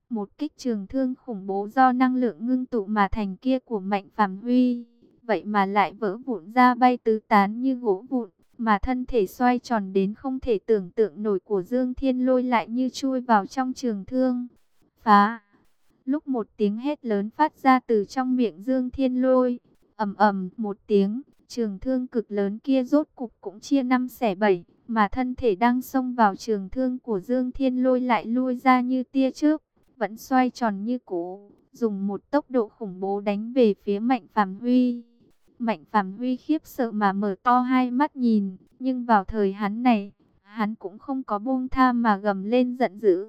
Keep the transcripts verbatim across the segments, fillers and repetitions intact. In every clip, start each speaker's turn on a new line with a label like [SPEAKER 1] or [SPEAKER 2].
[SPEAKER 1] Một kích trường thương khủng bố do năng lượng ngưng tụ mà thành kia của Mạnh Phàm Huy, vậy mà lại vỡ vụn ra bay tứ tán như gỗ vụn, mà thân thể xoay tròn đến không thể tưởng tượng nổi của Dương Thiên Lôi lại như chui vào trong trường thương. Phá! Lúc một tiếng hét lớn phát ra từ trong miệng Dương Thiên Lôi, ầm ầm một tiếng, trường thương cực lớn kia rốt cục cũng chia năm xẻ bảy, mà thân thể đang xông vào trường thương của Dương Thiên Lôi lại lui ra như tia chớp, vẫn xoay tròn như cũ, dùng một tốc độ khủng bố đánh về phía Mạnh Phàm Huy. Mạnh Phàm Huy khiếp sợ mà mở to hai mắt nhìn, nhưng vào thời hắn này, hắn cũng không có buông tha mà gầm lên giận dữ.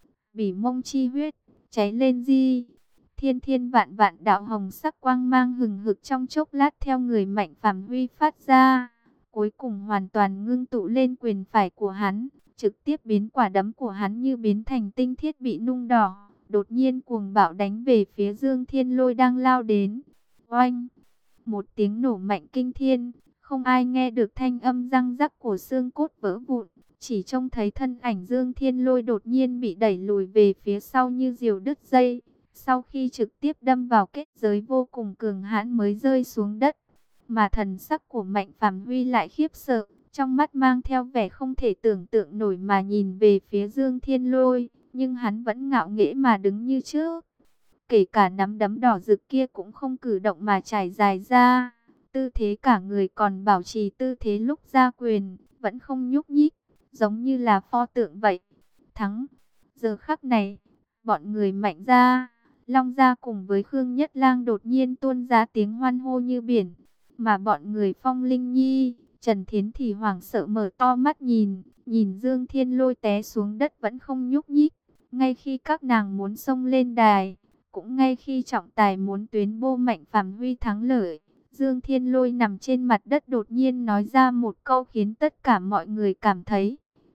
[SPEAKER 1] Bỉ mông chi huyết, cháy lên di! Thiên thiên vạn vạn đạo hồng sắc quang mang hừng hực trong chốc lát theo người Mạnh Phàm Huy phát ra, cuối cùng hoàn toàn ngưng tụ lên quyền phải của hắn, trực tiếp biến quả đấm của hắn như biến thành tinh thiết bị nung đỏ, đột nhiên cuồng bạo đánh về phía Dương Thiên Lôi đang lao đến. Oanh! Một tiếng nổ mạnh kinh thiên, không ai nghe được thanh âm răng rắc của xương cốt vỡ vụn, chỉ trông thấy thân ảnh Dương Thiên Lôi đột nhiên bị đẩy lùi về phía sau như diều đứt dây, sau khi trực tiếp đâm vào kết giới vô cùng cường hãn mới rơi xuống đất. Mà thần sắc của Mạnh Phàm Huy lại khiếp sợ, trong mắt mang theo vẻ không thể tưởng tượng nổi mà nhìn về phía Dương Thiên Lôi, nhưng hắn vẫn ngạo nghễ mà đứng như trước. Kể cả nắm đấm đỏ rực kia cũng không cử động mà trải dài ra, tư thế cả người còn bảo trì tư thế lúc ra quyền, vẫn không nhúc nhích, giống như là pho tượng vậy. Thắng! Giờ khắc này, bọn người Mạnh gia, Long gia cùng với Khương Nhất Lang đột nhiên tuôn ra tiếng hoan hô như biển, mà bọn người Phong Linh Nhi, Trần Thiến thì hoảng sợ mở to mắt nhìn, nhìn Dương Thiên Lôi té xuống đất vẫn không nhúc nhích. Ngay khi các nàng muốn xông lên đài, cũng ngay khi trọng tài muốn tuyên bố Mạnh Phàm Huy thắng lợi, Dương Thiên Lôi nằm trên mặt đất đột nhiên nói ra một câu khiến tất cả mọi người cảm thấy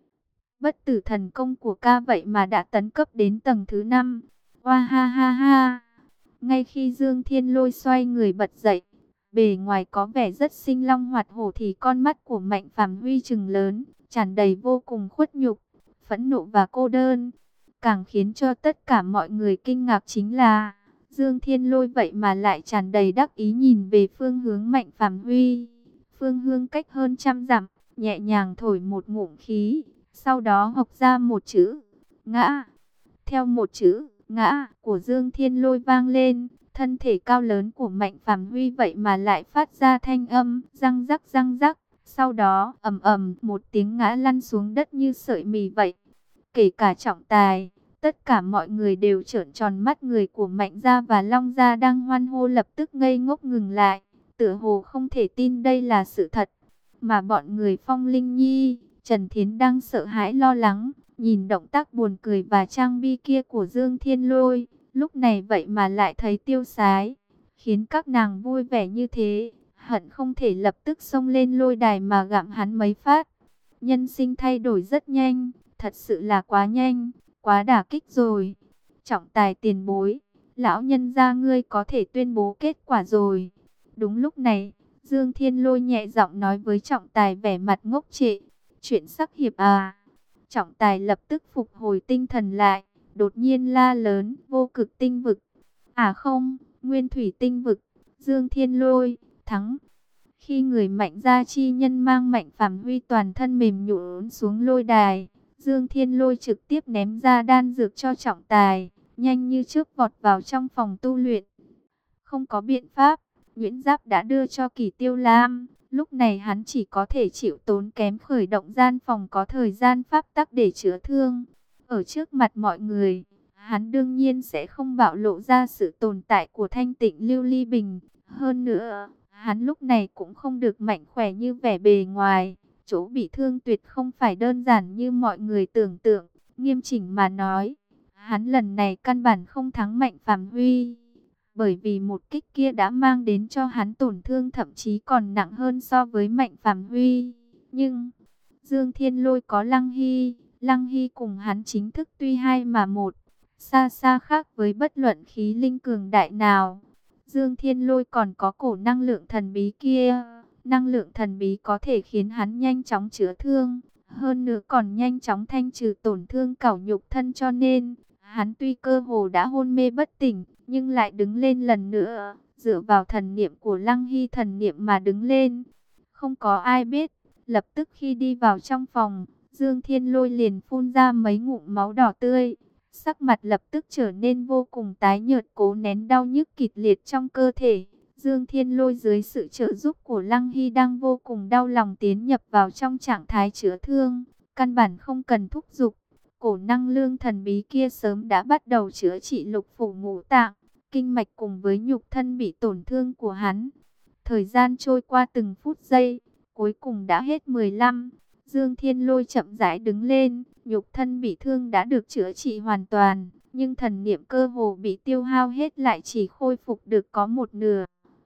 [SPEAKER 1] bất tử thần công của ca vậy mà đã tấn cấp đến tầng thứ năm. Oa ha ha ha! Ngay khi Dương Thiên Lôi xoay người bật dậy, bề ngoài có vẻ rất sinh long hoạt hổ thì con mắt của Mạnh Phàm Huy trừng lớn, tràn đầy vô cùng khuất nhục, phẫn nộ và cô đơn. Càng khiến cho tất cả mọi người kinh ngạc chính là Dương Thiên Lôi vậy mà lại tràn đầy đắc ý nhìn về phương hướng Mạnh Phàm Huy. Phương hướng cách hơn trăm dặm, nhẹ nhàng thổi một ngụm khí, sau đó học ra một chữ ngã. Theo một chữ ngã của Dương Thiên Lôi vang lên, thân thể cao lớn của Mạnh Phàm Huy vậy mà lại phát ra thanh âm răng rắc răng rắc, sau đó ầm ầm một tiếng ngã lăn xuống đất như sợi mì vậy. Kể cả trọng tài, tất cả mọi người đều trợn tròn mắt, người của Mạnh gia và Long gia đang hoan hô lập tức ngây ngốc ngừng lại, tựa hồ không thể tin đây là sự thật. Mà bọn người Phong Linh Nhi, Trần Thiến đang sợ hãi lo lắng, nhìn động tác buồn cười và trang bi kia của Dương Thiên Lôi, lúc này vậy mà lại thấy tiêu sái, khiến các nàng vui vẻ như thế, hận không thể lập tức xông lên lôi đài mà gặm hắn mấy phát. Nhân sinh thay đổi rất nhanh, thật sự là quá nhanh, quá đả kích rồi. Trọng tài tiền bối, lão nhân gia ngươi có thể tuyên bố kết quả rồi. Đúng lúc này, Dương Thiên Lôi nhẹ giọng nói với trọng tài vẻ mặt ngốc trệ. Chuyện sắc hiệp à? Trọng tài lập tức phục hồi tinh thần lại, đột nhiên la lớn, vô cực tinh vực. À không, nguyên thủy tinh vực. Dương Thiên Lôi, thắng. Khi người Mạnh gia chi nhân mang Mạnh Phàm Huy toàn thân mềm nhũn xuống lôi đài, Dương Thiên Lôi trực tiếp ném ra đan dược cho trọng tài, nhanh như chớp vọt vào trong phòng tu luyện. Không có biện pháp, Nguyễn Giáp đã đưa cho Kỳ Tiêu Lam, lúc này hắn chỉ có thể chịu tốn kém khởi động gian phòng có thời gian pháp tắc để chữa thương. Ở trước mặt mọi người, hắn đương nhiên sẽ không bạo lộ ra sự tồn tại của thanh tịnh lưu ly bình. Hơn nữa, hắn lúc này cũng không được mạnh khỏe như vẻ bề ngoài. Chỗ bị thương tuyệt không phải đơn giản như mọi người tưởng tượng. Nghiêm chỉnh mà nói, hắn lần này căn bản không thắng Mạnh Phàm Huy, bởi vì một kích kia đã mang đến cho hắn tổn thương thậm chí còn nặng hơn so với Mạnh Phàm Huy. Nhưng Dương Thiên Lôi có Lăng Hy, Lăng Hy cùng hắn chính thức tuy hai mà một, xa xa khác với bất luận khí linh cường đại nào. Dương Thiên Lôi còn có cổ năng lượng thần bí kia, năng lượng thần bí có thể khiến hắn nhanh chóng chữa thương, hơn nữa còn nhanh chóng thanh trừ tổn thương cảo nhục thân, cho nên Hắn tuy cơ hồ đã hôn mê bất tỉnh, nhưng lại đứng lên lần nữa, dựa vào thần niệm của Lăng Hy thần niệm mà đứng lên. Không có ai biết, lập tức khi đi vào trong phòng, Dương Thiên Lôi liền phun ra mấy ngụm máu đỏ tươi. Sắc mặt lập tức trở nên vô cùng tái nhợt, cố nén đau nhức kịch liệt trong cơ thể. Dương Thiên Lôi dưới sự trợ giúp của Lăng Hy đang vô cùng đau lòng tiến nhập vào trong trạng thái chữa thương. Căn bản không cần thúc giục. Cổ năng lương thần bí kia sớm đã bắt đầu chữa trị lục phủ ngũ tạng, kinh mạch cùng với nhục thân bị tổn thương của hắn. Thời gian trôi qua từng phút giây, cuối cùng đã hết mười lăm. Dương Thiên Lôi chậm rãi đứng lên, nhục thân bị thương đã được chữa trị hoàn toàn, nhưng thần niệm cơ hồ bị tiêu hao hết lại chỉ khôi phục được có một nửa.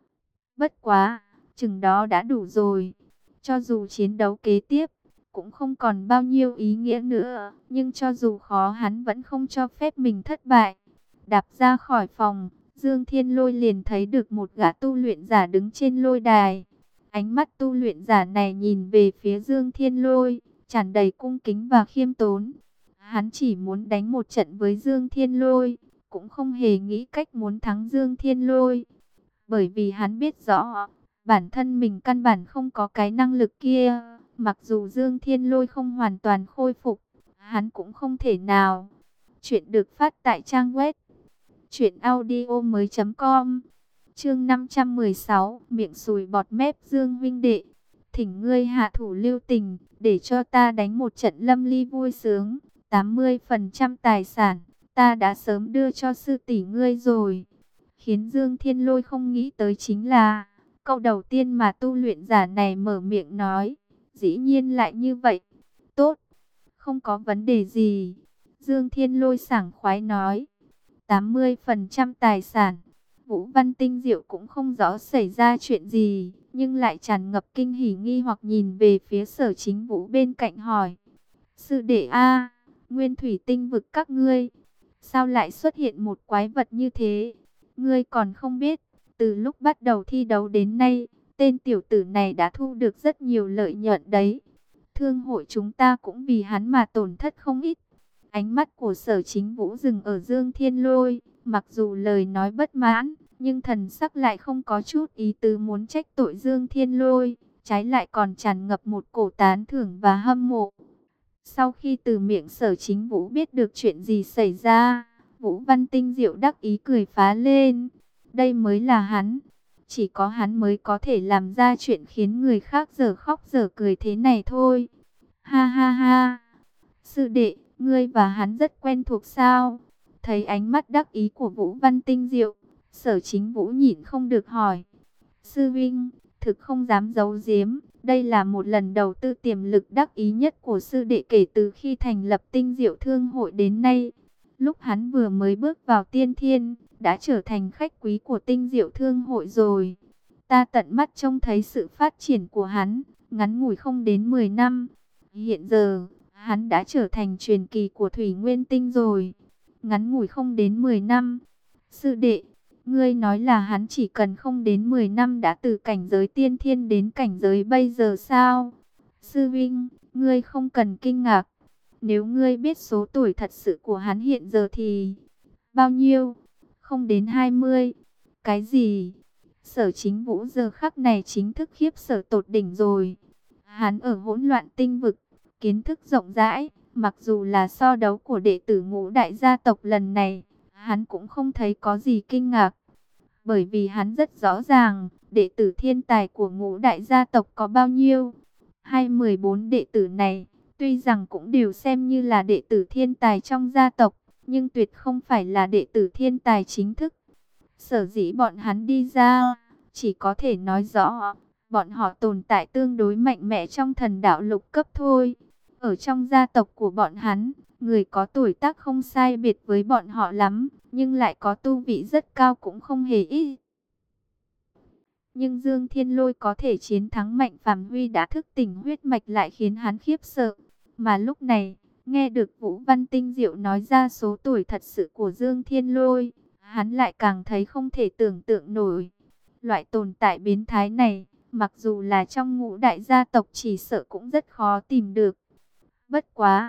[SPEAKER 1] Bất quá, chừng đó đã đủ rồi. Cho dù chiến đấu kế tiếp cũng không còn bao nhiêu ý nghĩa nữa, nhưng cho dù khó hắn vẫn không cho phép mình thất bại. Đạp ra khỏi phòng, Dương Thiên Lôi liền thấy được một gã tu luyện giả đứng trên lôi đài. Ánh mắt tu luyện giả này nhìn về phía Dương Thiên Lôi, tràn đầy cung kính và khiêm tốn. Hắn chỉ muốn đánh một trận với Dương Thiên Lôi, cũng không hề nghĩ cách muốn thắng Dương Thiên Lôi. Bởi vì hắn biết rõ, bản thân mình căn bản không có cái năng lực kia. Mặc dù Dương Thiên Lôi không hoàn toàn khôi phục, hắn cũng không thể nào. Chuyện được phát tại trang web truyện audio mới chấm com. Chương năm trăm mười sáu, miệng sùi bọt mép. Dương huynh đệ, thỉnh ngươi hạ thủ lưu tình, để cho ta đánh một trận lâm ly vui sướng. tám mươi phần trăm tài sản, ta đã sớm đưa cho sư tỷ ngươi rồi. Khiến Dương Thiên Lôi không nghĩ tới chính là, câu đầu tiên mà tu luyện giả này mở miệng nói, dĩ nhiên lại như vậy. Tốt, không có vấn đề gì. Dương Thiên Lôi sảng khoái nói. tám mươi phần trăm tài sản. Vũ Văn Tinh Diệu cũng không rõ xảy ra chuyện gì, nhưng lại tràn ngập kinh hỉ nghi hoặc nhìn về phía Sở Chính Vũ bên cạnh hỏi. Sư đệ A, Nguyên Thủy Tinh vực các ngươi, sao lại xuất hiện một quái vật như thế? Ngươi còn không biết, từ lúc bắt đầu thi đấu đến nay, tên tiểu tử này đã thu được rất nhiều lợi nhuận đấy. Thương hội chúng ta cũng vì hắn mà tổn thất không ít. Ánh mắt của Sở Chính Vũ dừng ở Dương Thiên Lôi, mặc dù lời nói bất mãn, nhưng thần sắc lại không có chút ý tứ muốn trách tội Dương Thiên Lôi, trái lại còn tràn ngập một cổ tán thưởng và hâm mộ. Sau khi từ miệng Sở Chính Vũ biết được chuyện gì xảy ra, Vũ Văn Tinh Diệu đắc ý cười phá lên. Đây mới là hắn, chỉ có hắn mới có thể làm ra chuyện khiến người khác dở khóc dở cười thế này thôi. Ha ha ha, sư đệ, ngươi và hắn rất quen thuộc sao? Thấy ánh mắt đắc ý của Vũ Văn Tinh Diệu, Sở Chính Vũ nhịn không được hỏi. Sư vinh, thực không dám giấu giếm, đây là một lần đầu tư tiềm lực đắc ý nhất của sư đệ kể từ khi thành lập Tinh Diệu Thương hội đến nay. Lúc hắn vừa mới bước vào tiên thiên, đã trở thành khách quý của Tinh Diệu Thương hội rồi. Ta tận mắt trông thấy sự phát triển của hắn, ngắn ngủi không đến mười năm. Hiện giờ, hắn đã trở thành truyền kỳ của Thủy Nguyên Tinh rồi. Ngắn ngủi không đến mười năm. Sư đệ, ngươi nói là hắn chỉ cần không đến mười năm đã từ cảnh giới tiên thiên đến cảnh giới bây giờ sao? Sư vinh, ngươi không cần kinh ngạc. Nếu ngươi biết số tuổi thật sự của hắn hiện giờ thì... Bao nhiêu? Không đến hai mươi. Cái gì? Sở Chính Vũ giờ khắc này chính thức khiếp sợ tột đỉnh rồi. Hắn ở hỗn loạn tinh vực, kiến thức rộng rãi, mặc dù là so đấu của đệ tử ngũ đại gia tộc lần này, hắn cũng không thấy có gì kinh ngạc. Bởi vì hắn rất rõ ràng, đệ tử thiên tài của ngũ đại gia tộc có bao nhiêu. Hai mười bốn đệ tử này, tuy rằng cũng đều xem như là đệ tử thiên tài trong gia tộc, nhưng tuyệt không phải là đệ tử thiên tài chính thức. Sở dĩ bọn hắn đi ra, chỉ có thể nói rõ, bọn họ tồn tại tương đối mạnh mẽ trong thần đạo lục cấp thôi. Ở trong gia tộc của bọn hắn, người có tuổi tác không sai biệt với bọn họ lắm, nhưng lại có tu vị rất cao cũng không hề ít. Nhưng Dương Thiên Lôi có thể chiến thắng Mạnh Phàm Huy đã thức tỉnh huyết mạch lại khiến hắn khiếp sợ. Mà lúc này, nghe được Vũ Văn Tinh Diệu nói ra số tuổi thật sự của Dương Thiên Lôi, hắn lại càng thấy không thể tưởng tượng nổi. Loại tồn tại biến thái này, mặc dù là trong ngũ đại gia tộc chỉ sợ cũng rất khó tìm được. Bất quá,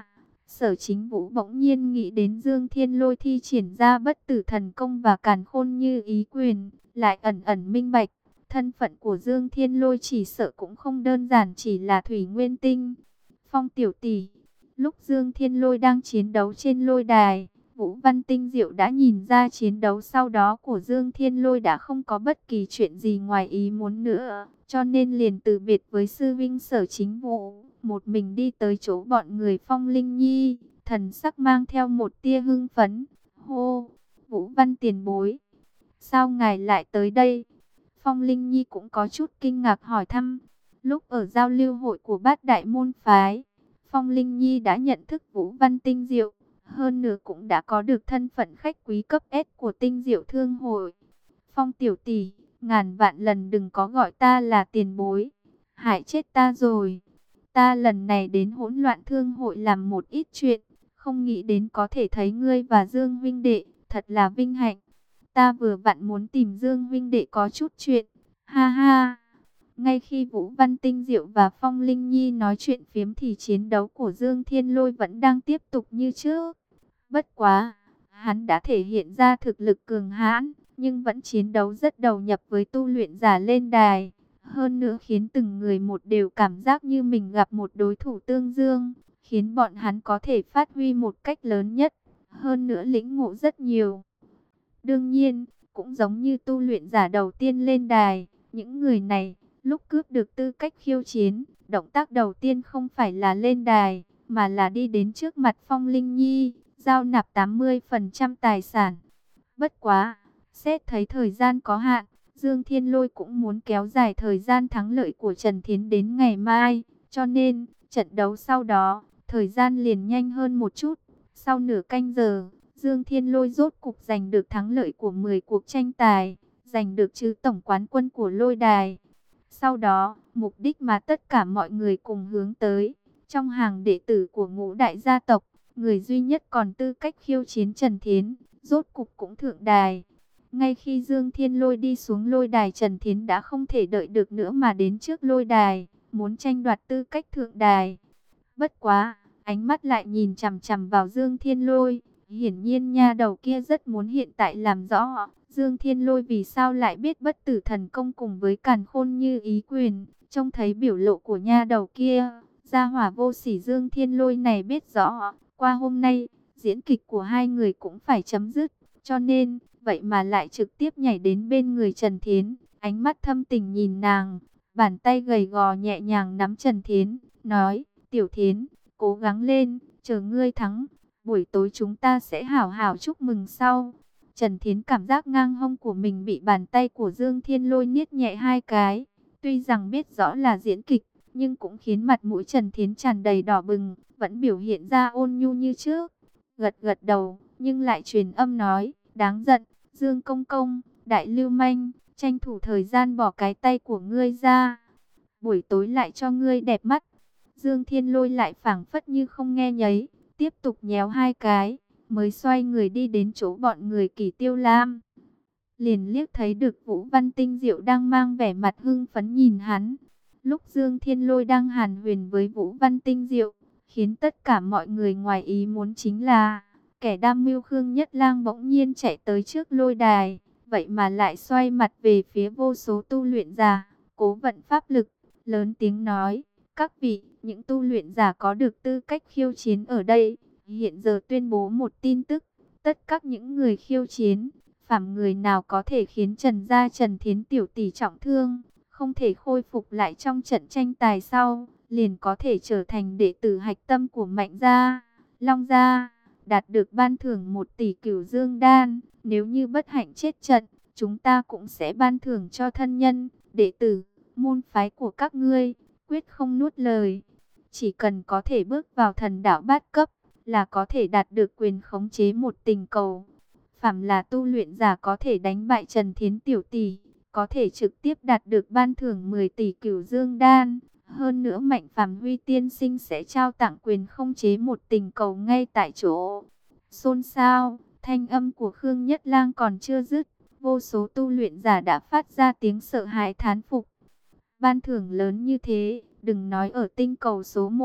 [SPEAKER 1] Sở Chính Vũ bỗng nhiên nghĩ đến Dương Thiên Lôi thi triển ra bất tử thần công và càn khôn như ý quyền, lại ẩn ẩn minh bạch, thân phận của Dương Thiên Lôi chỉ sợ cũng không đơn giản chỉ là thủy nguyên tinh. Phong tiểu tỷ, lúc Dương Thiên Lôi đang chiến đấu trên lôi đài, Vũ Văn Tinh Diệu đã nhìn ra chiến đấu sau đó của Dương Thiên Lôi đã không có bất kỳ chuyện gì ngoài ý muốn nữa, cho nên liền từ biệt với sư vinh Sở Chính Vũ, một mình đi tới chỗ bọn người Phong Linh Nhi, thần sắc mang theo một tia hưng phấn. Hô, Vũ Văn tiền bối, sao ngài lại tới đây? Phong Linh Nhi cũng có chút kinh ngạc hỏi thăm. Lúc ở giao lưu hội của bát đại môn phái, Phong Linh Nhi đã nhận thức Vũ Văn Tinh Diệu, hơn nữa cũng đã có được thân phận khách quý cấp S của Tinh Diệu Thương hội. Phong tiểu tỷ, ngàn vạn lần đừng có gọi ta là tiền bối, hại chết ta rồi. Ta lần này đến hỗn loạn thương hội làm một ít chuyện, không nghĩ đến có thể thấy ngươi và Dương huynh đệ, thật là vinh hạnh. Ta vừa vặn muốn tìm Dương huynh đệ có chút chuyện. Ha ha. Ngay khi Vũ Văn Tinh Diệu và Phong Linh Nhi nói chuyện phiếm thì chiến đấu của Dương Thiên Lôi vẫn đang tiếp tục như trước. Bất quá, hắn đã thể hiện ra thực lực cường hãn, nhưng vẫn chiến đấu rất đầu nhập với tu luyện giả lên đài. Hơn nữa khiến từng người một đều cảm giác như mình gặp một đối thủ tương dương, khiến bọn hắn có thể phát huy một cách lớn nhất. Hơn nữa lĩnh ngộ rất nhiều. Đương nhiên, cũng giống như tu luyện giả đầu tiên lên đài, những người này, lúc cướp được tư cách khiêu chiến, động tác đầu tiên không phải là lên đài, mà là đi đến trước mặt Phong Linh Nhi, giao nạp tám mươi phần trăm tài sản. Bất quá, xét thấy thời gian có hạn, Dương Thiên Lôi cũng muốn kéo dài thời gian thắng lợi của Trần Thiến đến ngày mai, cho nên, trận đấu sau đó, thời gian liền nhanh hơn một chút. Sau nửa canh giờ, Dương Thiên Lôi rốt cục giành được thắng lợi của mười cuộc tranh tài, giành được chứ tổng quán quân của lôi đài. Sau đó, mục đích mà tất cả mọi người cùng hướng tới, trong hàng đệ tử của ngũ đại gia tộc, người duy nhất còn tư cách khiêu chiến Trần Thiến, rốt cục cũng thượng đài. Ngay khi Dương Thiên Lôi đi xuống lôi đài, Trần Thiến đã không thể đợi được nữa mà đến trước lôi đài, muốn tranh đoạt tư cách thượng đài. Bất quá, ánh mắt lại nhìn chằm chằm vào Dương Thiên Lôi. Hiển nhiên nha đầu kia rất muốn hiện tại làm rõ Dương Thiên Lôi vì sao lại biết bất tử thần công cùng với càn khôn như ý quyền. Trông thấy biểu lộ của nha đầu kia, gia hỏa vô sỉ Dương Thiên Lôi này biết rõ, qua hôm nay, diễn kịch của hai người cũng phải chấm dứt. Cho nên, vậy mà lại trực tiếp nhảy đến bên người Trần Thiến, ánh mắt thâm tình nhìn nàng, bàn tay gầy gò nhẹ nhàng nắm Trần Thiến, nói, Tiểu Thiến, cố gắng lên, chờ ngươi thắng, buổi tối chúng ta sẽ hảo hảo chúc mừng sau. Trần Thiến cảm giác ngang hông của mình bị bàn tay của Dương Thiên Lôi niết nhẹ hai cái, tuy rằng biết rõ là diễn kịch, nhưng cũng khiến mặt mũi Trần Thiến tràn đầy đỏ bừng, vẫn biểu hiện ra ôn nhu như trước, gật gật đầu, nhưng lại truyền âm nói, đáng giận, Dương Công Công, đại lưu manh, tranh thủ thời gian bỏ cái tay của ngươi ra, buổi tối lại cho ngươi đẹp mắt. Dương Thiên Lôi lại phảng phất như không nghe nhấy, tiếp tục nhéo hai cái, mới xoay người đi đến chỗ bọn người Kỳ Tiêu Lam. Liền liếc thấy được Vũ Văn Tinh Diệu đang mang vẻ mặt hưng phấn nhìn hắn. Lúc Dương Thiên Lôi đang hàn huyền với Vũ Văn Tinh Diệu, khiến tất cả mọi người ngoài ý muốn chính là kẻ đam mưu Khương Nhất Lang bỗng nhiên chạy tới trước lôi đài, vậy mà lại xoay mặt về phía vô số tu luyện giả, cố vận pháp lực, lớn tiếng nói, các vị, những tu luyện giả có được tư cách khiêu chiến ở đây, hiện giờ tuyên bố một tin tức, tất cả những người khiêu chiến, phàm người nào có thể khiến Trần gia Trần Thiến tiểu tỷ trọng thương, không thể khôi phục lại trong trận tranh tài sau, liền có thể trở thành đệ tử hạch tâm của Mạnh gia, Long gia, đạt được ban thưởng một tỷ cửu dương đan. Nếu như bất hạnh chết trận, chúng ta cũng sẽ ban thưởng cho thân nhân, đệ tử, môn phái của các ngươi, quyết không nuốt lời. Chỉ cần có thể bước vào thần đảo bát cấp, là có thể đạt được quyền khống chế một tình cầu. Phàm là tu luyện giả có thể đánh bại Trần Thiến tiểu tỷ, có thể trực tiếp đạt được ban thưởng mười tỷ cửu dương đan. Hơn nữa Mạnh Phàm Huy tiên sinh sẽ trao tặng quyền khống chế một tình cầu ngay tại chỗ. Xôn xao, thanh âm của Khương Nhất Lang còn chưa dứt, vô số tu luyện giả đã phát ra tiếng sợ hãi thán phục. Ban thưởng lớn như thế, đừng nói ở tinh cầu số một,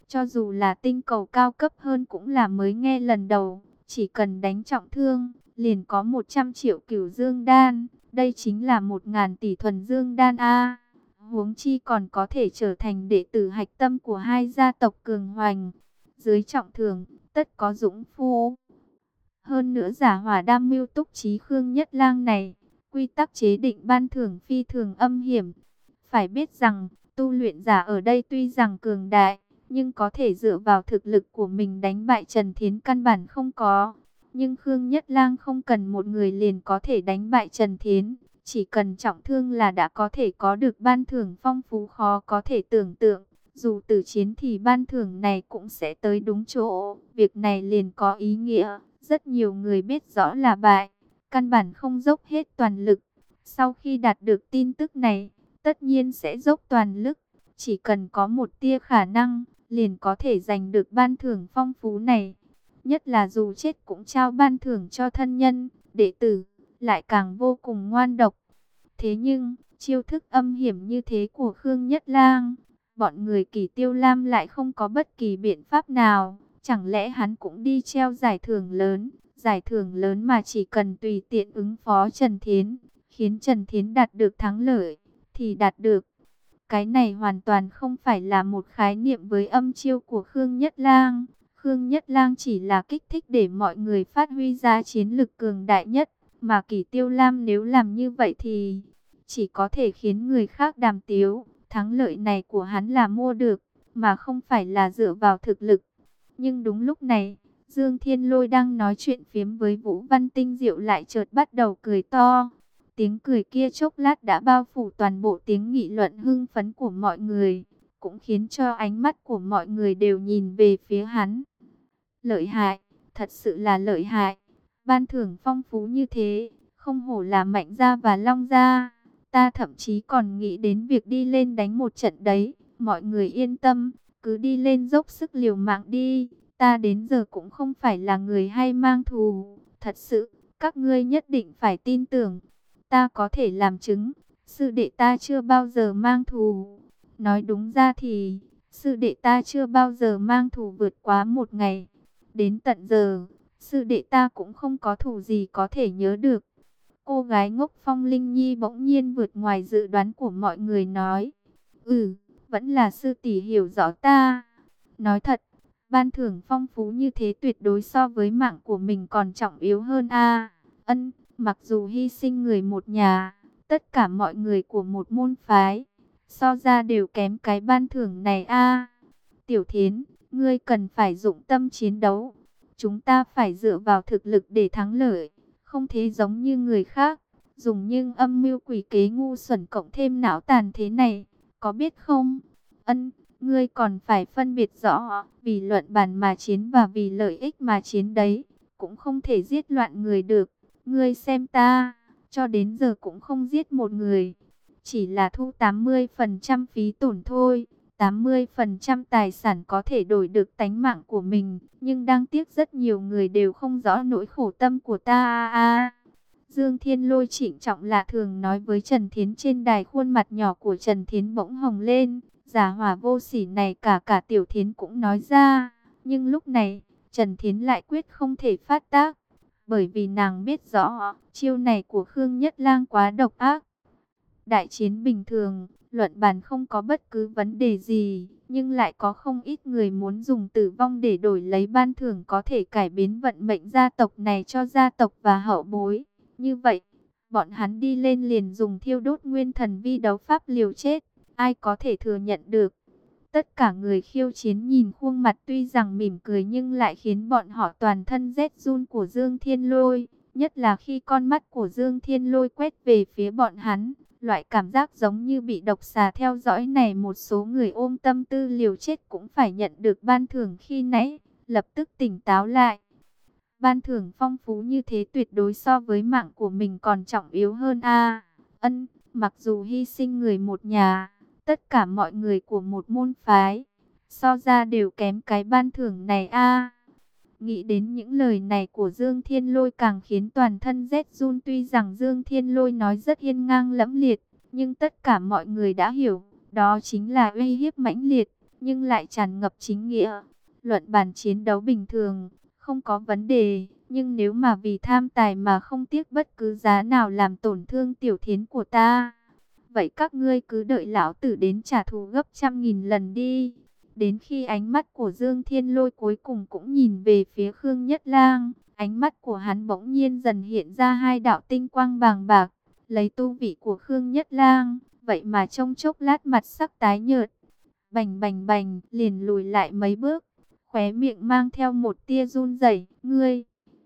[SPEAKER 1] Cho dù là tinh cầu cao cấp hơn cũng là mới nghe lần đầu. Chỉ cần đánh trọng thương, liền có một trăm triệu cửu dương đan. Đây chính là một ngàn tỷ thuần dương đan a. Huống chi còn có thể trở thành đệ tử hạch tâm của hai gia tộc cường hoành. Dưới trọng thương, tất có dũng phu. Hơn nữa giả hỏa đam mưu túc trí Khương Nhất Lang này, quy tắc chế định ban thưởng phi thường âm hiểm. Phải biết rằng, tu luyện giả ở đây tuy rằng cường đại, nhưng có thể dựa vào thực lực của mình đánh bại Trần Thiến căn bản không có. Nhưng Khương Nhất Lang không cần một người liền có thể đánh bại Trần Thiến. Chỉ cần trọng thương là đã có thể có được ban thưởng phong phú khó có thể tưởng tượng. Dù tử chiến thì ban thưởng này cũng sẽ tới đúng chỗ. Việc này liền có ý nghĩa. Rất nhiều người biết rõ là bại. Căn bản không dốc hết toàn lực. Sau khi đạt được tin tức này, tất nhiên sẽ dốc toàn lực. Chỉ cần có một tia khả năng, liền có thể giành được ban thưởng phong phú này. Nhất là dù chết cũng trao ban thưởng cho thân nhân, đệ tử, lại càng vô cùng ngoan độc. Thế nhưng, chiêu thức âm hiểm như thế của Khương Nhất Lang, bọn người Kỳ Tiêu Lam lại không có bất kỳ biện pháp nào. Chẳng lẽ hắn cũng đi treo giải thưởng lớn, giải thưởng lớn mà chỉ cần tùy tiện ứng phó Trần Thiến, khiến Trần Thiến đạt được thắng lợi, thì đạt được. Cái này hoàn toàn không phải là một khái niệm với âm chiêu của Khương Nhất Lang. Khương Nhất Lang chỉ là kích thích để mọi người phát huy ra chiến lực cường đại nhất. Mà Kỳ Tiêu Lam nếu làm như vậy thì chỉ có thể khiến người khác đàm tiếu. Thắng lợi này của hắn là mua được, mà không phải là dựa vào thực lực. Nhưng đúng lúc này, Dương Thiên Lôi đang nói chuyện phiếm với Vũ Văn Tinh Diệu lại chợt bắt đầu cười to. Tiếng cười kia chốc lát đã bao phủ toàn bộ tiếng nghị luận hưng phấn của mọi người, cũng khiến cho ánh mắt của mọi người đều nhìn về phía hắn. Lợi hại, thật sự là lợi hại. Ban thưởng phong phú như thế, không hổ là Mạnh gia và Long gia. Ta thậm chí còn nghĩ đến việc đi lên đánh một trận đấy. Mọi người yên tâm, cứ đi lên dốc sức liều mạng đi. Ta đến giờ cũng không phải là người hay mang thù. Thật sự, các ngươi nhất định phải tin tưởng. Ta có thể làm chứng, sư đệ ta chưa bao giờ mang thù. Nói đúng ra thì, sư đệ ta chưa bao giờ mang thù vượt quá một ngày. Đến tận giờ, sư đệ ta cũng không có thù gì có thể nhớ được. Cô gái ngốc Phong Linh Nhi bỗng nhiên vượt ngoài dự đoán của mọi người nói. Ừ, vẫn là sư tỷ hiểu rõ ta. Nói thật, ban thưởng phong phú như thế tuyệt đối so với mạng của mình còn trọng yếu hơn a. Ân, mặc dù hy sinh người một nhà, tất cả mọi người của một môn phái, so ra đều kém cái ban thưởng này a. Tiểu Thiến, ngươi cần phải dụng tâm chiến đấu. Chúng ta phải dựa vào thực lực để thắng lợi, không thể giống như người khác, dùng nhưng âm mưu quỷ kế ngu xuẩn cộng thêm não tàn thế này, có biết không? Ân, ngươi còn phải phân biệt rõ, vì luận bàn mà chiến và vì lợi ích mà chiến đấy, cũng không thể giết loạn người được. Ngươi xem ta, cho đến giờ cũng không giết một người, chỉ là thu tám mươi phần trăm phí tổn thôi. tám mươi phần trăm tài sản có thể đổi được tánh mạng của mình, nhưng đáng tiếc rất nhiều người đều không rõ nỗi khổ tâm của ta. À, à. Dương Thiên Lôi trịnh trọng lạ thường nói với Trần Thiến trên đài, khuôn mặt nhỏ của Trần Thiến bỗng hồng lên. Giả hỏa vô sỉ này cả cả Tiểu Thiến cũng nói ra, nhưng lúc này Trần Thiến lại quyết không thể phát tác, bởi vì nàng biết rõ chiêu này của Khương Nhất Lang quá độc ác. Đại chiến bình thường, luận bàn không có bất cứ vấn đề gì, nhưng lại có không ít người muốn dùng tử vong để đổi lấy ban thưởng có thể cải biến vận mệnh gia tộc này cho gia tộc và hậu bối. Như vậy, bọn hắn đi lên liền dùng thiêu đốt nguyên thần vi đấu pháp liều chết, ai có thể thừa nhận được. Tất cả người khiêu chiến nhìn khuôn mặt tuy rằng mỉm cười nhưng lại khiến bọn họ toàn thân rét run của Dương Thiên Lôi. Nhất là khi con mắt của Dương Thiên Lôi quét về phía bọn hắn. Loại cảm giác giống như bị độc xà theo dõi này, một số người ôm tâm tư liều chết cũng phải nhận được ban thưởng khi nãy, lập tức tỉnh táo lại. Ban thưởng phong phú như thế tuyệt đối so với mạng của mình còn trọng yếu hơn a. Ân, mặc dù hy sinh người một nhà, tất cả mọi người của một môn phái, so ra đều kém cái ban thưởng này a. Nghĩ đến những lời này của Dương Thiên Lôi càng khiến toàn thân rét run. Tuy rằng Dương Thiên Lôi nói rất hiên ngang lẫm liệt, nhưng tất cả mọi người đã hiểu, đó chính là uy hiếp mãnh liệt. nhưng lại tràn ngập chính nghĩa. Luận bàn chiến đấu bình thường, không có vấn đề, nhưng nếu mà vì tham tài mà không tiếc bất cứ giá nào làm tổn thương Tiểu Thiến của ta, vậy các ngươi cứ đợi lão tử đến trả thù gấp trăm nghìn lần đi. Đến khi ánh mắt của Dương Thiên Lôi cuối cùng cũng nhìn về phía Khương Nhất Lang, ánh mắt của hắn bỗng nhiên dần hiện ra hai đạo tinh quang bàng bạc, lấy tu vị của Khương Nhất Lang, vậy mà trong chốc lát mặt sắc tái nhợt, bành bành bành, liền lùi lại mấy bước, khóe miệng mang theo một tia run rẩy. Ngươi,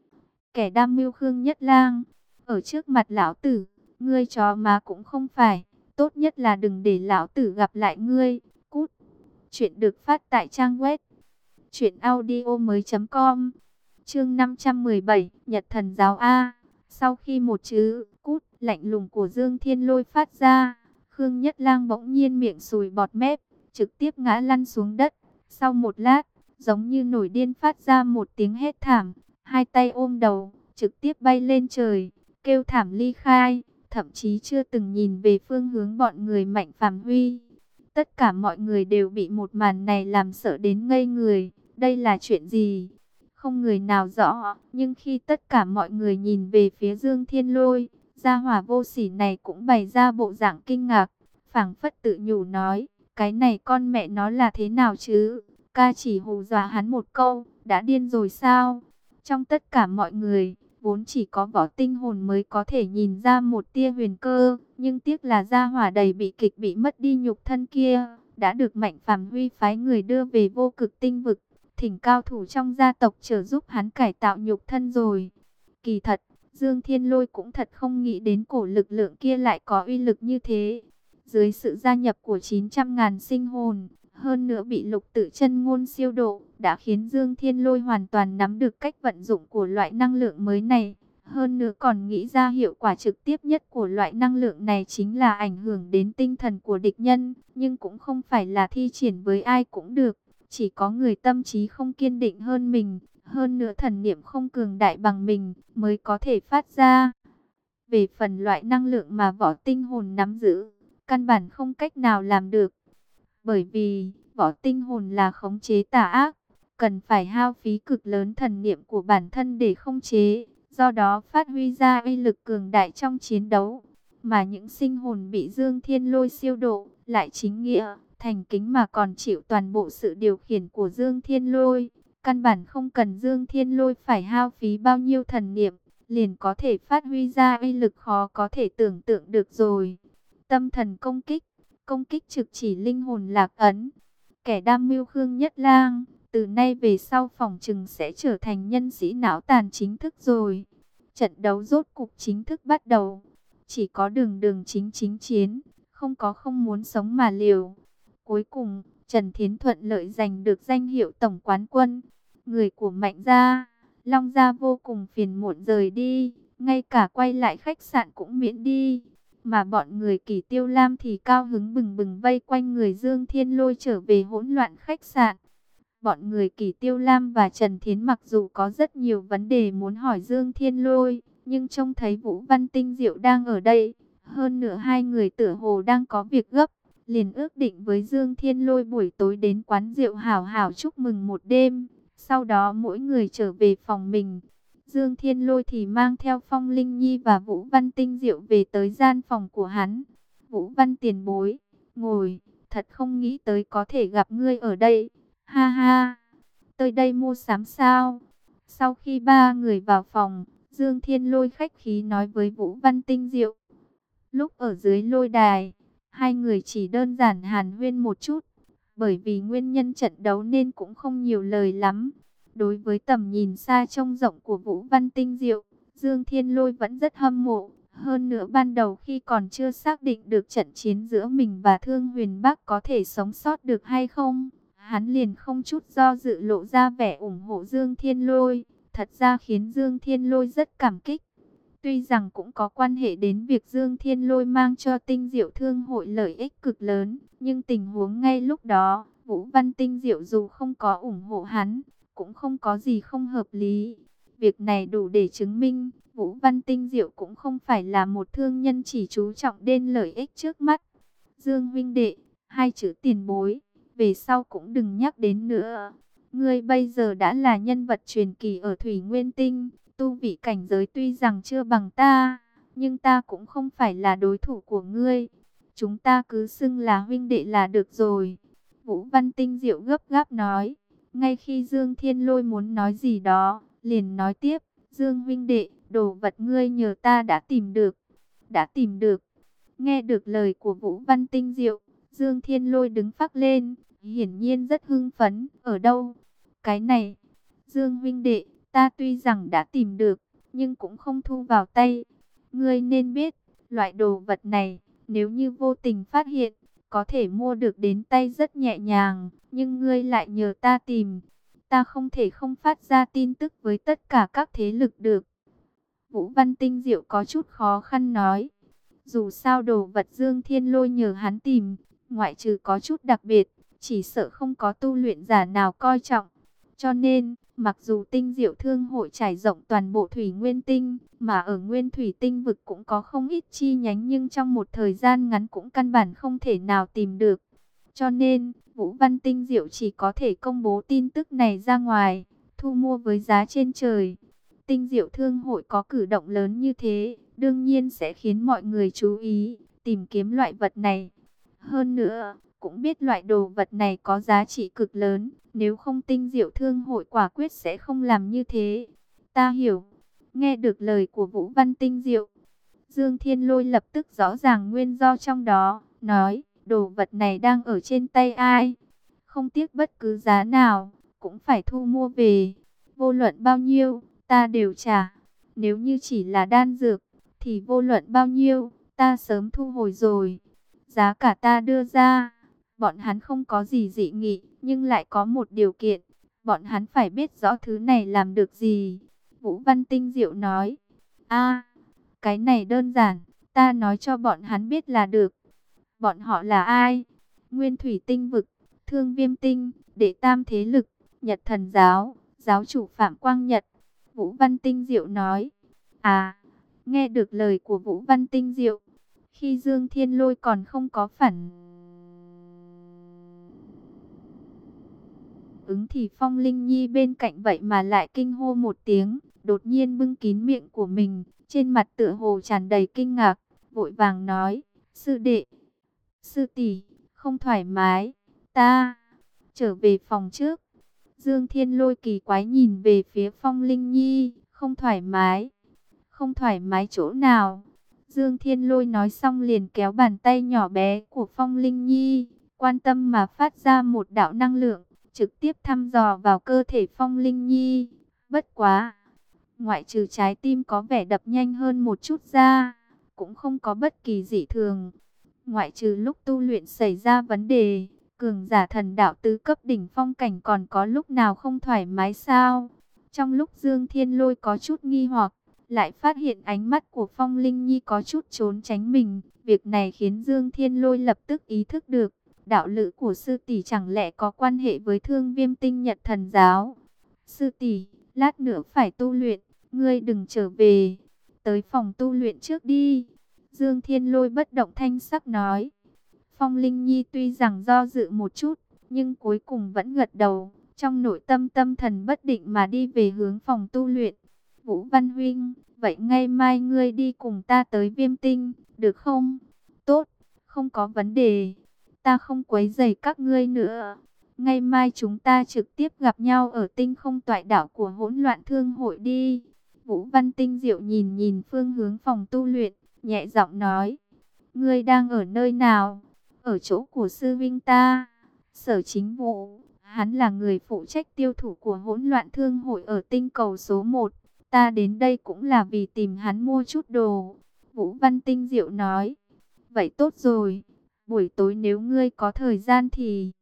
[SPEAKER 1] kẻ đam mưu Khương Nhất Lang, ở trước mặt lão tử, ngươi chó má cũng không phải, tốt nhất là đừng để lão tử gặp lại ngươi, cút. Chuyện được phát tại trang web truyện audio mới.com. Chương năm trăm mười bảy, Nhật Thần Giáo A. Sau khi một chữ cút lạnh lùng của Dương Thiên Lôi phát ra, Khương Nhất Lang bỗng nhiên miệng sùi bọt mép, trực tiếp ngã lăn xuống đất. Sau một lát, giống như nổi điên phát ra một tiếng hét thảm, hai tay ôm đầu, trực tiếp bay lên trời, kêu thảm ly khai, thậm chí chưa từng nhìn về phương hướng bọn người Mạnh Phàm Huy. Tất cả mọi người đều bị một màn này làm sợ đến ngây người. Đây là chuyện gì? Không người nào rõ, nhưng khi tất cả mọi người nhìn về phía Dương Thiên Lôi, gia hỏa vô sỉ này cũng bày ra bộ dạng kinh ngạc, phảng phất tự nhủ nói, cái này con mẹ nó là thế nào chứ? Ca chỉ hù dọa hắn một câu, đã điên rồi sao? Trong tất cả mọi người, vốn chỉ có Võ Tinh Hồn mới có thể nhìn ra một tia huyền cơ, nhưng tiếc là gia hỏa đầy bị kịch bị mất đi nhục thân kia, đã được Mạnh Phàm Huy phái người đưa về Vô Cực Tinh vực, thỉnh cao thủ trong gia tộc trợ giúp hắn cải tạo nhục thân rồi. Kỳ thật, Dương Thiên Lôi cũng thật không nghĩ đến cổ lực lượng kia lại có uy lực như thế. Dưới sự gia nhập của chín trăm ngàn sinh hồn, hơn nữa bị Lục Tự Chân Ngôn siêu độ, đã khiến Dương Thiên Lôi hoàn toàn nắm được cách vận dụng của loại năng lượng mới này. Hơn nữa còn nghĩ ra hiệu quả trực tiếp nhất của loại năng lượng này chính là ảnh hưởng đến tinh thần của địch nhân, nhưng cũng không phải là thi triển với ai cũng được. Chỉ có người tâm trí không kiên định hơn mình, hơn nữa thần niệm không cường đại bằng mình, mới có thể phát ra. Về phần loại năng lượng mà Võ Tinh Hồn nắm giữ, căn bản không cách nào làm được. Bởi vì, Võ Tinh Hồn là khống chế tà ác, cần phải hao phí cực lớn thần niệm của bản thân để khống chế, do đó phát huy ra uy lực cường đại trong chiến đấu. Mà những sinh hồn bị Dương Thiên Lôi siêu độ, lại chính nghĩa, thành kính mà còn chịu toàn bộ sự điều khiển của Dương Thiên Lôi. Căn bản không cần Dương Thiên Lôi phải hao phí bao nhiêu thần niệm, liền có thể phát huy ra uy lực khó có thể tưởng tượng được rồi. Tâm thần công kích, công kích trực chỉ linh hồn lạc ấn. Kẻ đam mưu Khương Nhất Lang, từ nay về sau phòng trừng sẽ trở thành nhân sĩ não tàn chính thức rồi. Trận đấu rốt cục chính thức bắt đầu. Chỉ có đường đường chính chính chiến, không có không muốn sống mà liều. Cuối cùng, Trần Thiến thuận lợi giành được danh hiệu tổng quán quân. Người của Mạnh gia, Long gia vô cùng phiền muộn rời đi, ngay cả quay lại khách sạn cũng miễn đi. Mà bọn người Kỳ Tiêu Lam thì cao hứng bừng bừng vây quanh người Dương Thiên Lôi trở về hỗn loạn khách sạn. Bọn người Kỳ Tiêu Lam và Trần Thiến mặc dù có rất nhiều vấn đề muốn hỏi Dương Thiên Lôi, nhưng trông thấy Vũ Văn Tinh Diệu đang ở đây, hơn nữa hai người tựa hồ đang có việc gấp, liền ước định với Dương Thiên Lôi buổi tối đến quán rượu hảo hảo chúc mừng một đêm, sau đó mỗi người trở về phòng mình. Dương Thiên Lôi thì mang theo Phong Linh Nhi và Vũ Văn Tinh Diệu về tới gian phòng của hắn. Vũ Văn tiền bối, ngồi, thật không nghĩ tới có thể gặp ngươi ở đây. Ha ha, tới đây mua sắm sao? Sau khi ba người vào phòng, Dương Thiên Lôi khách khí nói với Vũ Văn Tinh Diệu. Lúc ở dưới lôi đài, hai người chỉ đơn giản hàn huyên một chút, bởi vì nguyên nhân trận đấu nên cũng không nhiều lời lắm. Đối với tầm nhìn xa trông rộng của Vũ Văn Tinh Diệu, Dương Thiên Lôi vẫn rất hâm mộ. Hơn nữa ban đầu khi còn chưa xác định được trận chiến giữa mình và Thương Huyền Bắc có thể sống sót được hay không, hắn liền không chút do dự lộ ra vẻ ủng hộ Dương Thiên Lôi, thật ra khiến Dương Thiên Lôi rất cảm kích. Tuy rằng cũng có quan hệ đến việc Dương Thiên Lôi mang cho Tinh Diệu Thương hội lợi ích cực lớn, nhưng tình huống ngay lúc đó, Vũ Văn Tinh Diệu dù không có ủng hộ hắn, cũng không có gì không hợp lý. Việc này đủ để chứng minh, Vũ Văn Tinh Diệu cũng không phải là một thương nhân chỉ chú trọng đến lợi ích trước mắt. Dương huynh đệ, hai chữ tiền bối, về sau cũng đừng nhắc đến nữa. Ngươi bây giờ đã là nhân vật truyền kỳ ở Thủy Nguyên Tinh, tu vị cảnh giới tuy rằng chưa bằng ta, nhưng ta cũng không phải là đối thủ của ngươi. Chúng ta cứ xưng là huynh đệ là được rồi. Vũ Văn Tinh Diệu gấp gáp nói. Ngay khi Dương Thiên Lôi muốn nói gì đó, liền nói tiếp. Dương huynh đệ, đồ vật ngươi nhờ ta đã tìm được. Đã tìm được. Nghe được lời của Vũ Văn Tinh Diệu, Dương Thiên Lôi đứng phác lên, hiển nhiên rất hưng phấn. Ở đâu? Cái này, Dương huynh đệ, ta tuy rằng đã tìm được, nhưng cũng không thu vào tay. Ngươi nên biết, loại đồ vật này, nếu như vô tình phát hiện, có thể mua được đến tay rất nhẹ nhàng, nhưng ngươi lại nhờ ta tìm. Ta không thể không phát ra tin tức với tất cả các thế lực được. Vũ Văn Tinh Diệu có chút khó khăn nói. Dù sao đồ vật Dương Thiên Lôi nhờ hắn tìm, ngoại trừ có chút đặc biệt, chỉ sợ không có tu luyện giả nào coi trọng. Cho nên, mặc dù Tinh Diệu Thương hội trải rộng toàn bộ Thủy Nguyên Tinh, mà ở Nguyên Thủy Tinh vực cũng có không ít chi nhánh, nhưng trong một thời gian ngắn cũng căn bản không thể nào tìm được. Cho nên, Vũ Văn Tinh Diệu chỉ có thể công bố tin tức này ra ngoài, thu mua với giá trên trời. Tinh Diệu Thương hội có cử động lớn như thế, đương nhiên sẽ khiến mọi người chú ý, tìm kiếm loại vật này. Hơn nữa, cũng biết loại đồ vật này có giá trị cực lớn, nếu không Tinh Diệu Thương hội quả quyết sẽ không làm như thế. Ta hiểu. Nghe được lời của Vũ Văn Tinh Diệu, Dương Thiên Lôi lập tức rõ ràng nguyên do trong đó, nói, đồ vật này đang ở trên tay ai? Không tiếc bất cứ giá nào, cũng phải thu mua về. Vô luận bao nhiêu, ta đều trả. Nếu như chỉ là đan dược, thì vô luận bao nhiêu, ta sớm thu hồi rồi. Giá cả ta đưa ra, bọn hắn không có gì dị nghị, nhưng lại có một điều kiện. Bọn hắn phải biết rõ thứ này làm được gì. Vũ Văn Tinh Diệu nói, a cái này đơn giản, ta nói cho bọn hắn biết là được. Bọn họ là ai? Nguyên Thủy Tinh vực, Thương Viêm Tinh, Đệ Tam Thế Lực, Nhật Thần Giáo, giáo chủ Phạm Quang Nhật. Vũ Văn Tinh Diệu nói, à, nghe được lời của Vũ Văn Tinh Diệu, khi Dương Thiên Lôi còn không có phản ứng thì Phong Linh Nhi bên cạnh vậy mà lại kinh hô một tiếng, đột nhiên bưng kín miệng của mình, trên mặt tựa hồ tràn đầy kinh ngạc, vội vàng nói, sư đệ, sư tỷ, không thoải mái, ta trở về phòng trước. Dương Thiên Lôi kỳ quái nhìn về phía Phong Linh Nhi, không thoải mái, không thoải mái chỗ nào? Dương Thiên Lôi nói xong liền kéo bàn tay nhỏ bé của Phong Linh Nhi, quan tâm mà phát ra một đạo năng lượng, trực tiếp thăm dò vào cơ thể Phong Linh Nhi. Bất quá, ngoại trừ trái tim có vẻ đập nhanh hơn một chút ra, cũng không có bất kỳ dị thường. Ngoại trừ lúc tu luyện xảy ra vấn đề, cường giả thần đạo tứ cấp đỉnh phong cảnh còn có lúc nào không thoải mái sao? Trong lúc Dương Thiên Lôi có chút nghi hoặc, lại phát hiện ánh mắt của Phong Linh Nhi có chút trốn tránh mình. Việc này khiến Dương Thiên Lôi lập tức ý thức được, đạo lữ của sư tỷ chẳng lẽ có quan hệ với Thương Viêm Tinh Nhật Thần Giáo. Sư tỷ, lát nữa phải tu luyện, ngươi đừng trở về, tới phòng tu luyện trước đi. Dương Thiên Lôi bất động thanh sắc nói. Phong Linh Nhi tuy rằng do dự một chút, nhưng cuối cùng vẫn gật đầu, trong nội tâm tâm thần bất định mà đi về hướng phòng tu luyện. Vũ Văn huynh, vậy ngày mai ngươi đi cùng ta tới Viêm Tinh, được không? Tốt, không có vấn đề, ta không quấy rầy các ngươi nữa. Ngày mai chúng ta trực tiếp gặp nhau ở tinh không toại đảo của Hỗn Loạn Thương hội đi. Vũ Văn Tinh Diệu nhìn nhìn phương hướng phòng tu luyện, nhẹ giọng nói, ngươi đang ở nơi nào? Ở chỗ của sư vinh ta, Sở Chính Vụ, hắn là người phụ trách tiêu thụ của Hỗn Loạn Thương hội ở tinh cầu số một. Ta đến đây cũng là vì tìm hắn mua chút đồ. Vũ Văn Tinh Diệu nói, vậy tốt rồi, buổi tối nếu ngươi có thời gian thì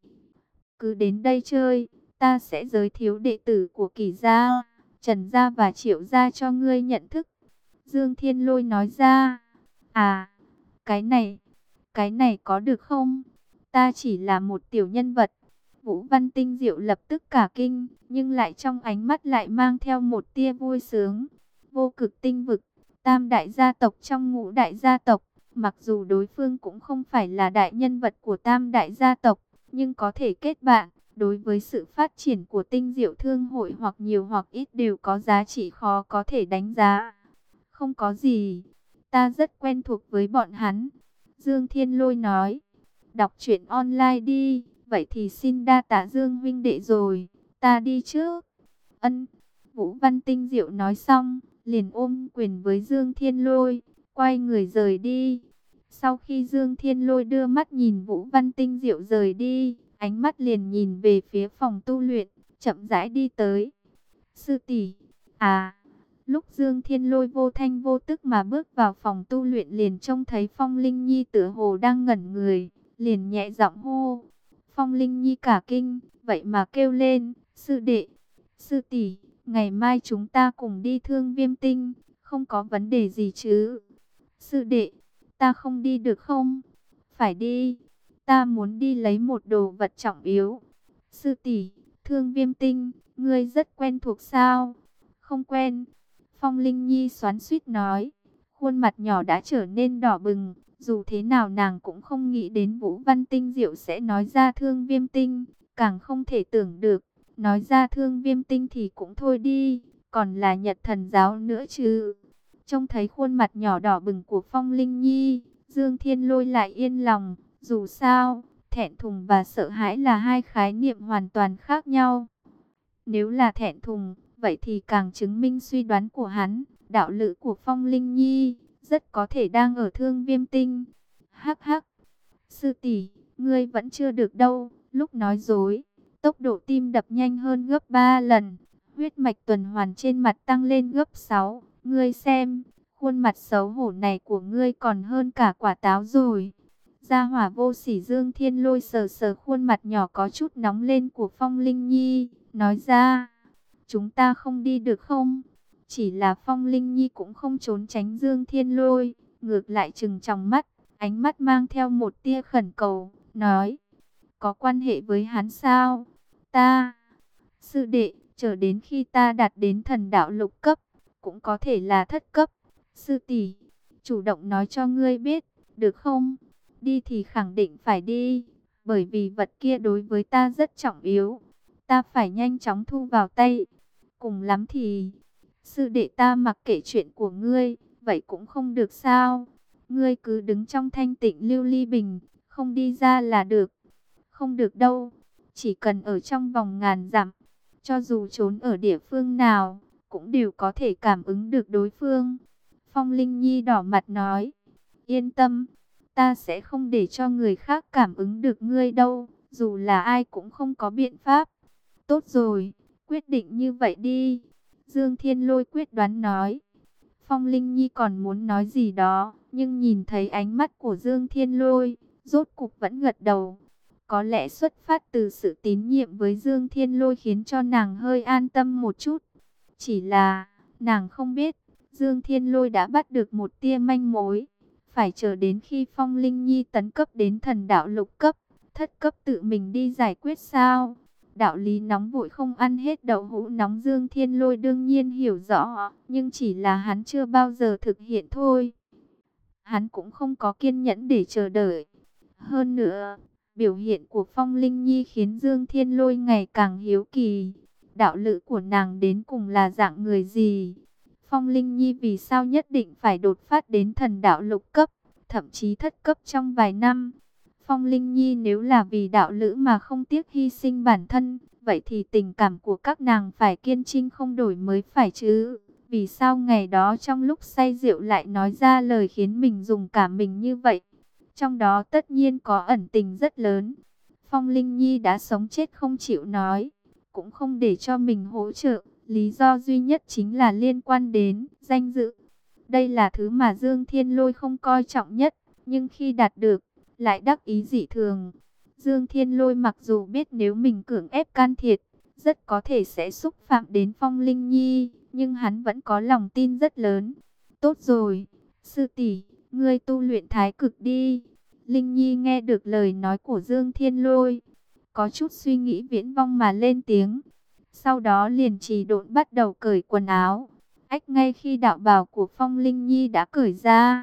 [SPEAKER 1] cứ đến đây chơi, ta sẽ giới thiệu đệ tử của Kỳ gia, Trần gia và Triệu gia cho ngươi nhận thức. Dương Thiên Lôi nói ra, à, cái này, cái này có được không? Ta chỉ là một tiểu nhân vật. Vũ Văn Tinh Diệu lập tức cả kinh, nhưng lại trong ánh mắt lại mang theo một tia vui sướng. Vô Cực Tinh vực, tam đại gia tộc trong ngũ đại gia tộc, mặc dù đối phương cũng không phải là đại nhân vật của tam đại gia tộc, nhưng có thể kết bạn. Đối với sự phát triển của tinh diệu thương hội hoặc nhiều hoặc ít đều có giá trị khó có thể đánh giá. Không có gì, ta rất quen thuộc với bọn hắn. Dương Thiên Lôi nói, đọc truyện online đi, vậy thì xin đa tạ Dương huynh đệ rồi, ta đi trước. Ân, Vũ Văn Tinh Diệu nói xong, liền ôm quyền với Dương Thiên Lôi, quay người rời đi. Sau khi Dương Thiên Lôi đưa mắt nhìn Vũ Văn Tinh Diệu rời đi, ánh mắt liền nhìn về phía phòng tu luyện, chậm rãi đi tới. Sư tỷ, à, lúc Dương Thiên Lôi vô thanh vô tức mà bước vào phòng tu luyện liền trông thấy Phong Linh Nhi tựa hồ đang ngẩn người, liền nhẹ giọng hô. Phong Linh Nhi cả kinh, vậy mà kêu lên, sư đệ, sư tỷ, ngày mai chúng ta cùng đi Thương Viêm Tinh, không có vấn đề gì chứ? Sư đệ, ta không đi được không? Phải đi, ta muốn đi lấy một đồ vật trọng yếu. Sư tỷ, Thương Viêm Tinh, ngươi rất quen thuộc sao? Không quen. Phong Linh Nhi xoắn xuýt nói, khuôn mặt nhỏ đã trở nên đỏ bừng. Dù thế nào nàng cũng không nghĩ đến Vũ Văn Tinh Diệu sẽ nói ra Thương Viêm Tinh, càng không thể tưởng được, nói ra Thương Viêm Tinh thì cũng thôi đi, còn là Nhật Thần Giáo nữa chứ. Trông thấy khuôn mặt nhỏ đỏ bừng của Phong Linh Nhi, Dương Thiên Lôi lại yên lòng, dù sao, thẹn thùng và sợ hãi là hai khái niệm hoàn toàn khác nhau. Nếu là thẹn thùng, vậy thì càng chứng minh suy đoán của hắn, đạo lữ của Phong Linh Nhi rất có thể đang ở Thương Viêm Tinh. Hắc hắc, sư tỷ, ngươi vẫn chưa được đâu. Lúc nói dối, tốc độ tim đập nhanh hơn gấp ba lần, huyết mạch tuần hoàn trên mặt tăng lên gấp sáu. Ngươi xem, khuôn mặt xấu hổ này của ngươi còn hơn cả quả táo rồi. Gia hỏa vô sỉ Dương Thiên Lôi sờ sờ khuôn mặt nhỏ có chút nóng lên của Phong Linh Nhi, nói ra, chúng ta không đi được không? Chỉ là Phong Linh Nhi cũng không trốn tránh Dương Thiên Lôi, ngược lại trừng tròng mắt, ánh mắt mang theo một tia khẩn cầu, nói, có quan hệ với hắn sao? Ta, sư đệ, chờ đến khi ta đạt đến thần đạo lục cấp, cũng có thể là thất cấp. Sư tỷ, chủ động nói cho ngươi biết, được không? Đi thì khẳng định phải đi, bởi vì vật kia đối với ta rất trọng yếu, ta phải nhanh chóng thu vào tay. Cùng lắm thì, sư đệ ta mặc kệ chuyện của ngươi, vậy cũng không được sao? Ngươi cứ đứng trong thanh tịnh lưu ly bình, không đi ra là được. Không được đâu, chỉ cần ở trong vòng ngàn dặm, cho dù trốn ở địa phương nào, cũng đều có thể cảm ứng được đối phương. Phong Linh Nhi đỏ mặt nói, yên tâm, ta sẽ không để cho người khác cảm ứng được ngươi đâu, dù là ai cũng không có biện pháp. Tốt rồi, quyết định như vậy đi. Dương Thiên Lôi quyết đoán nói. Phong Linh Nhi còn muốn nói gì đó, nhưng nhìn thấy ánh mắt của Dương Thiên Lôi, rốt cục vẫn gật đầu. Có lẽ xuất phát từ sự tín nhiệm với Dương Thiên Lôi khiến cho nàng hơi an tâm một chút. Chỉ là, nàng không biết, Dương Thiên Lôi đã bắt được một tia manh mối. Phải chờ đến khi Phong Linh Nhi tấn cấp đến thần đạo lục cấp, thất cấp tự mình đi giải quyết sao? Đạo lý nóng vội không ăn hết đậu hũ nóng Dương Thiên Lôi đương nhiên hiểu rõ, nhưng chỉ là hắn chưa bao giờ thực hiện thôi. Hắn cũng không có kiên nhẫn để chờ đợi. Hơn nữa, biểu hiện của Phong Linh Nhi khiến Dương Thiên Lôi ngày càng hiếu kỳ. Đạo lữ của nàng đến cùng là dạng người gì? Phong Linh Nhi vì sao nhất định phải đột phát đến thần đạo lục cấp, thậm chí thất cấp trong vài năm? Phong Linh Nhi nếu là vì đạo lữ mà không tiếc hy sinh bản thân, vậy thì tình cảm của các nàng phải kiên trinh không đổi mới phải chứ. Vì sao ngày đó trong lúc say rượu lại nói ra lời khiến mình dùng cả mình như vậy? Trong đó tất nhiên có ẩn tình rất lớn. Phong Linh Nhi đã sống chết không chịu nói, cũng không để cho mình hỗ trợ. Lý do duy nhất chính là liên quan đến danh dự. Đây là thứ mà Dương Thiên Lôi không coi trọng nhất, nhưng khi đạt được, lại đắc ý dị thường. Dương Thiên Lôi mặc dù biết nếu mình cưỡng ép can thiệp, rất có thể sẽ xúc phạm đến Phong Linh Nhi, nhưng hắn vẫn có lòng tin rất lớn. Tốt rồi, sư tỷ, ngươi tu luyện thái cực đi. Linh Nhi nghe được lời nói của Dương Thiên Lôi, có chút suy nghĩ viễn vong mà lên tiếng. Sau đó liền trì độn bắt đầu cởi quần áo. Ách ngay khi đạo bào của Phong Linh Nhi đã cởi ra,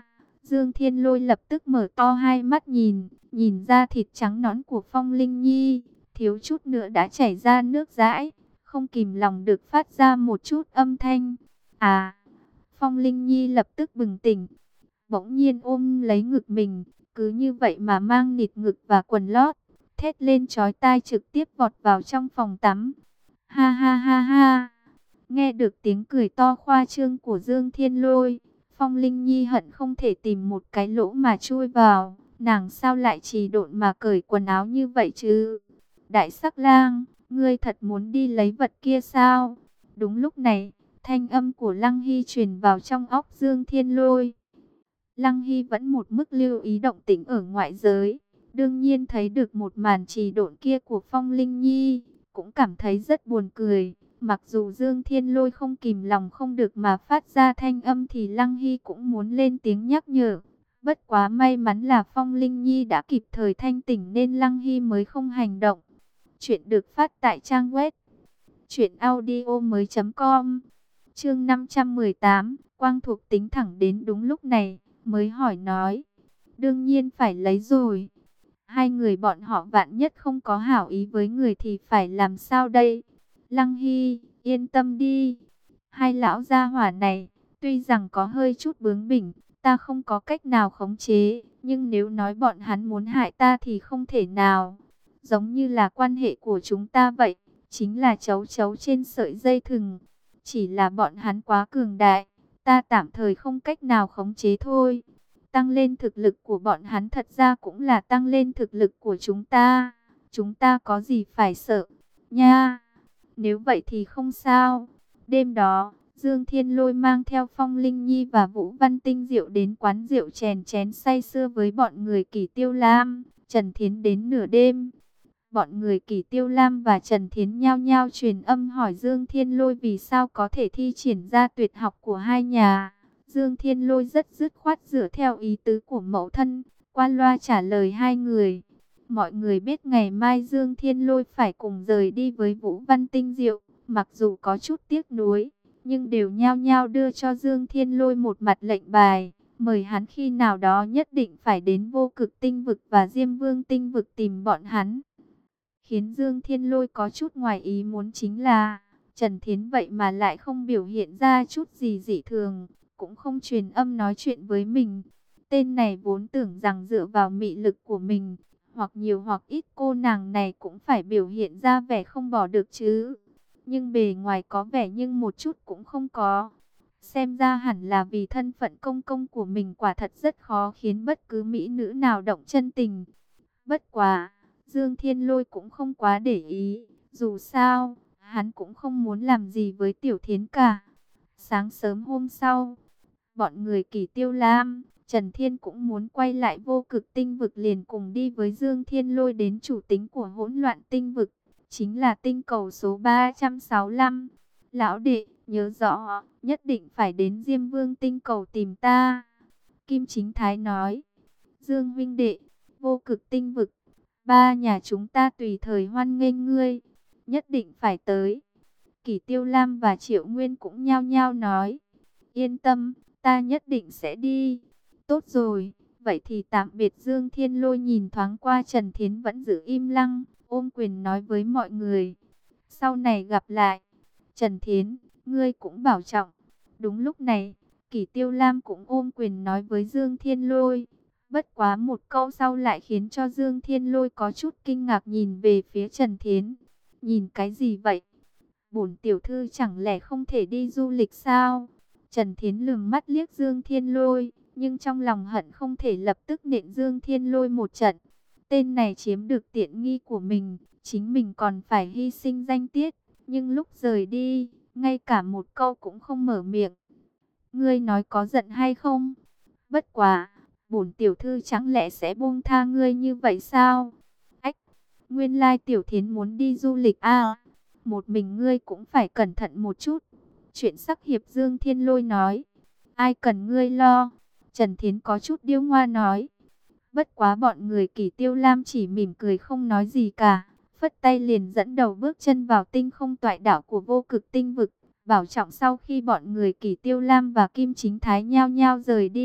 [SPEAKER 1] Dương Thiên Lôi lập tức mở to hai mắt nhìn, nhìn ra thịt trắng nõn của Phong Linh Nhi, thiếu chút nữa đã chảy ra nước dãi, không kìm lòng được phát ra một chút âm thanh. À! Phong Linh Nhi lập tức bừng tỉnh, bỗng nhiên ôm lấy ngực mình, cứ như vậy mà mang nịt ngực và quần lót, thét lên chói tai trực tiếp vọt vào trong phòng tắm. Ha ha ha ha! Nghe được tiếng cười to khoa trương của Dương Thiên Lôi, Phong Linh Nhi hận không thể tìm một cái lỗ mà chui vào. Nàng sao lại trì độn mà cởi quần áo như vậy chứ? Đại sắc lang, ngươi thật muốn đi lấy vật kia sao? Đúng lúc này, thanh âm của Lăng Hy truyền vào trong óc Dương Thiên Lôi. Lăng Hy vẫn một mức lưu ý động tĩnh ở ngoại giới, đương nhiên thấy được một màn trì độn kia của Phong Linh Nhi, cũng cảm thấy rất buồn cười. Mặc dù Dương Thiên Lôi không kìm lòng không được mà phát ra thanh âm thì Lăng Hy cũng muốn lên tiếng nhắc nhở. Bất quá may mắn là Phong Linh Nhi đã kịp thời thanh tỉnh nên Lăng Hy mới không hành động. Chuyện được phát tại trang web truyện audio mới chấm com. Chương năm trăm mười tám, Quang Thuộc tính thẳng đến đúng lúc này, mới hỏi nói. Đương nhiên phải lấy rồi. Hai người bọn họ vạn nhất không có hảo ý với người thì phải làm sao đây? Lăng Hy, yên tâm đi. Hai lão gia hỏa này, tuy rằng có hơi chút bướng bỉnh, ta không có cách nào khống chế. Nhưng nếu nói bọn hắn muốn hại ta thì không thể nào. Giống như là quan hệ của chúng ta vậy, chính là chấu chấu trên sợi dây thừng. Chỉ là bọn hắn quá cường đại, ta tạm thời không cách nào khống chế thôi. Tăng lên thực lực của bọn hắn thật ra cũng là tăng lên thực lực của chúng ta. Chúng ta có gì phải sợ, nha. Nếu vậy thì không sao. Đêm đó, Dương Thiên Lôi mang theo Phong Linh Nhi và Vũ Văn Tinh Diệu đến quán rượu chèn chén say sưa với bọn người Kỷ Tiêu Lam, Trần Thiến đến nửa đêm. Bọn người Kỷ Tiêu Lam và Trần Thiến nhao nhao truyền âm hỏi Dương Thiên Lôi vì sao có thể thi triển ra tuyệt học của hai nhà. Dương Thiên Lôi rất dứt khoát dựa theo ý tứ của mẫu thân, qua loa trả lời hai người. Mọi người biết ngày mai Dương Thiên Lôi phải cùng rời đi với Vũ Văn Tinh Diệu, mặc dù có chút tiếc nuối, nhưng đều nhao nhao đưa cho Dương Thiên Lôi một mặt lệnh bài, mời hắn khi nào đó nhất định phải đến Vô Cực Tinh Vực và Diêm Vương Tinh Vực tìm bọn hắn. Khiến Dương Thiên Lôi có chút ngoài ý muốn chính là, Trần Thiến vậy mà lại không biểu hiện ra chút gì dị thường, cũng không truyền âm nói chuyện với mình. Tên này vốn tưởng rằng dựa vào mị lực của mình, hoặc nhiều hoặc ít cô nàng này cũng phải biểu hiện ra vẻ không bỏ được chứ. Nhưng bề ngoài có vẻ nhưng một chút cũng không có. Xem ra hẳn là vì thân phận công công của mình quả thật rất khó khiến bất cứ mỹ nữ nào động chân tình. Bất quá, Dương Thiên Lôi cũng không quá để ý. Dù sao, hắn cũng không muốn làm gì với Tiểu Thiến cả. Sáng sớm hôm sau, bọn người Kỷ Tiêu Lam, Trần Thiên cũng muốn quay lại Vô Cực Tinh Vực, liền cùng đi với Dương Thiên Lôi đến chủ tính của hỗn loạn tinh vực, chính là tinh cầu số ba trăm sáu mươi lăm. Lão đệ, nhớ rõ, nhất định phải đến Diêm Vương tinh cầu tìm ta. Kim Chính Thái nói. Dương huynh đệ, Vô Cực Tinh Vực, ba nhà chúng ta tùy thời hoan nghênh ngươi, nhất định phải tới. Kỷ Tiêu Lam và Triệu Nguyên cũng nhao nhao nói. Yên tâm, ta nhất định sẽ đi. Tốt rồi, vậy thì tạm biệt. Dương Thiên Lôi nhìn thoáng qua Trần Thiến vẫn giữ im lặng, ôm quyền nói với mọi người. Sau này gặp lại. Trần Thiến, ngươi cũng bảo trọng. Đúng lúc này, Kỷ Tiêu Lam cũng ôm quyền nói với Dương Thiên Lôi. Bất quá một câu sau lại khiến cho Dương Thiên Lôi có chút kinh ngạc nhìn về phía Trần Thiến. Nhìn cái gì vậy? Bổn tiểu thư chẳng lẽ không thể đi du lịch sao? Trần Thiến lườm mắt liếc Dương Thiên Lôi, nhưng trong lòng hận không thể lập tức nện Dương Thiên Lôi một trận. Tên này chiếm được tiện nghi của mình, chính mình còn phải hy sinh danh tiết, nhưng lúc rời đi, ngay cả một câu cũng không mở miệng. Ngươi nói có giận hay không? Bất quá, bổn tiểu thư chẳng lẽ sẽ buông tha ngươi như vậy sao? Ách, nguyên lai Tiểu Thiến muốn đi du lịch à? Một mình ngươi cũng phải cẩn thận một chút. Chuyện sắc hiệp Dương Thiên Lôi nói. Ai cần ngươi lo? Trần Thiến có chút điêu ngoa nói. Bất quá bọn người Kỷ Tiêu Lam chỉ mỉm cười không nói gì cả. Phất tay liền dẫn đầu bước chân vào tinh không toại đảo của Vô Cực Tinh Vực. Bảo trọng. Sau khi bọn người Kỷ Tiêu Lam và Kim Chính Thái nhao nhao rời đi,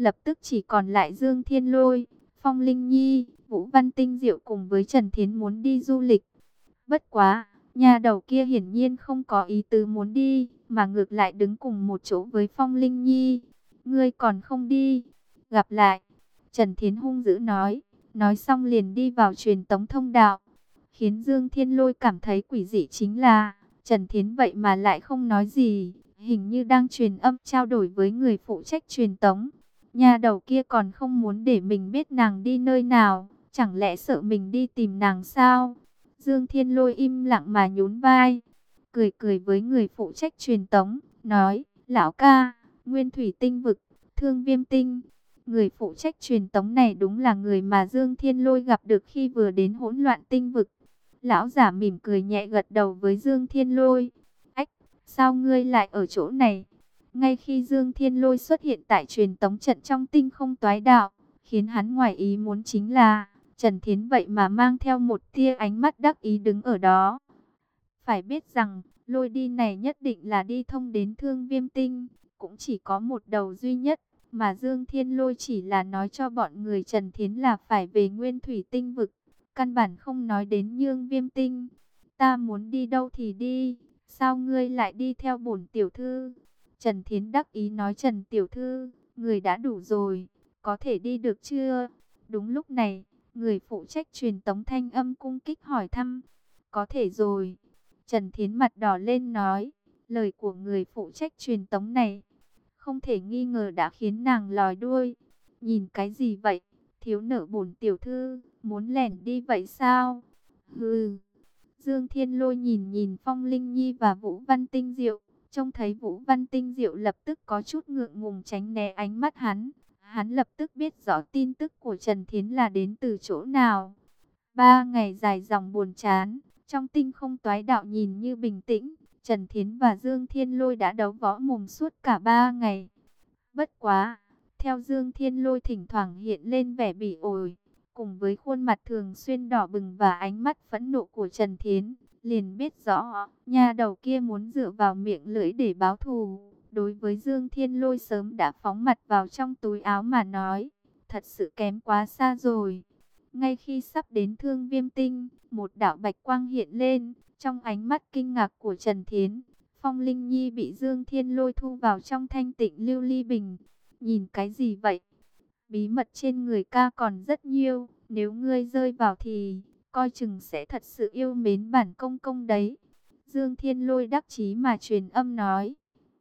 [SPEAKER 1] lập tức chỉ còn lại Dương Thiên Lôi, Phong Linh Nhi, Vũ Văn Tinh Diệu cùng với Trần Thiến muốn đi du lịch. Bất quá, nhà đầu kia hiển nhiên không có ý tứ muốn đi, mà ngược lại đứng cùng một chỗ với Phong Linh Nhi. Ngươi còn không đi, gặp lại. Trần Thiến hung dữ nói, nói xong liền đi vào truyền tống thông đạo. Khiến Dương Thiên Lôi cảm thấy quỷ dị chính là, Trần Thiến vậy mà lại không nói gì, hình như đang truyền âm trao đổi với người phụ trách truyền tống. Nhà đầu kia còn không muốn để mình biết nàng đi nơi nào, chẳng lẽ sợ mình đi tìm nàng sao? Dương Thiên Lôi im lặng mà nhún vai, cười cười với người phụ trách truyền tống, nói, lão ca, Nguyên Thủy Tinh Vực, Thương Viêm Tinh. Người phụ trách truyền tống này đúng là người mà Dương Thiên Lôi gặp được khi vừa đến hỗn loạn tinh vực. Lão giả mỉm cười nhẹ gật đầu với Dương Thiên Lôi. Ách, sao ngươi lại ở chỗ này? Ngay khi Dương Thiên Lôi xuất hiện tại truyền tống trận trong tinh không toái đạo, khiến hắn ngoài ý muốn chính là, Trần Thiến vậy mà mang theo một tia ánh mắt đắc ý đứng ở đó. Phải biết rằng, lôi đi này nhất định là đi thông đến Thương Viêm Tinh, cũng chỉ có một đầu duy nhất, mà Dương Thiên Lôi chỉ là nói cho bọn người Trần Thiến là phải về Nguyên Thủy Tinh Vực, căn bản không nói đến Nhương Viêm Tinh. Ta muốn đi đâu thì đi, sao ngươi lại đi theo bổn tiểu thư? Trần Thiến đắc ý nói, Trần tiểu thư, người đã đủ rồi, có thể đi được chưa? Đúng lúc này, người phụ trách truyền tống thanh âm cung kích hỏi thăm. Có thể rồi. Trần Thiến mặt đỏ lên nói, lời của người phụ trách truyền tống này không thể nghi ngờ đã khiến nàng lòi đuôi. Nhìn cái gì vậy? Thiếu nợ bổn tiểu thư, muốn lẻn đi vậy sao? Hừ. Dương Thiên Lôi nhìn nhìn Phong Linh Nhi và Vũ Văn Tinh Diệu, trông thấy Vũ Văn Tinh Diệu lập tức có chút ngượng ngùng tránh né ánh mắt hắn. Hắn lập tức biết rõ tin tức của Trần Thiến là đến từ chỗ nào. Ba ngày dài dòng buồn chán, trong tinh không toái đạo nhìn như bình tĩnh, Trần Thiến và Dương Thiên Lôi đã đấu võ mồm suốt cả ba ngày. Bất quá, theo Dương Thiên Lôi thỉnh thoảng hiện lên vẻ bỉ ổi, cùng với khuôn mặt thường xuyên đỏ bừng và ánh mắt phẫn nộ của Trần Thiến, liền biết rõ, nhà đầu kia muốn dựa vào miệng lưỡi để báo thù. Đối với Dương Thiên Lôi sớm đã phóng mặt vào trong túi áo mà nói, thật sự kém quá xa rồi. Ngay khi sắp đến Thương Viêm Tinh, một đạo bạch quang hiện lên, trong ánh mắt kinh ngạc của Trần Thiến, Phong Linh Nhi bị Dương Thiên Lôi thu vào trong thanh tịnh lưu ly bình. Nhìn cái gì vậy? Bí mật trên người ca còn rất nhiều, nếu ngươi rơi vào thì coi chừng sẽ thật sự yêu mến bản công công đấy. Dương Thiên Lôi đắc chí mà truyền âm nói.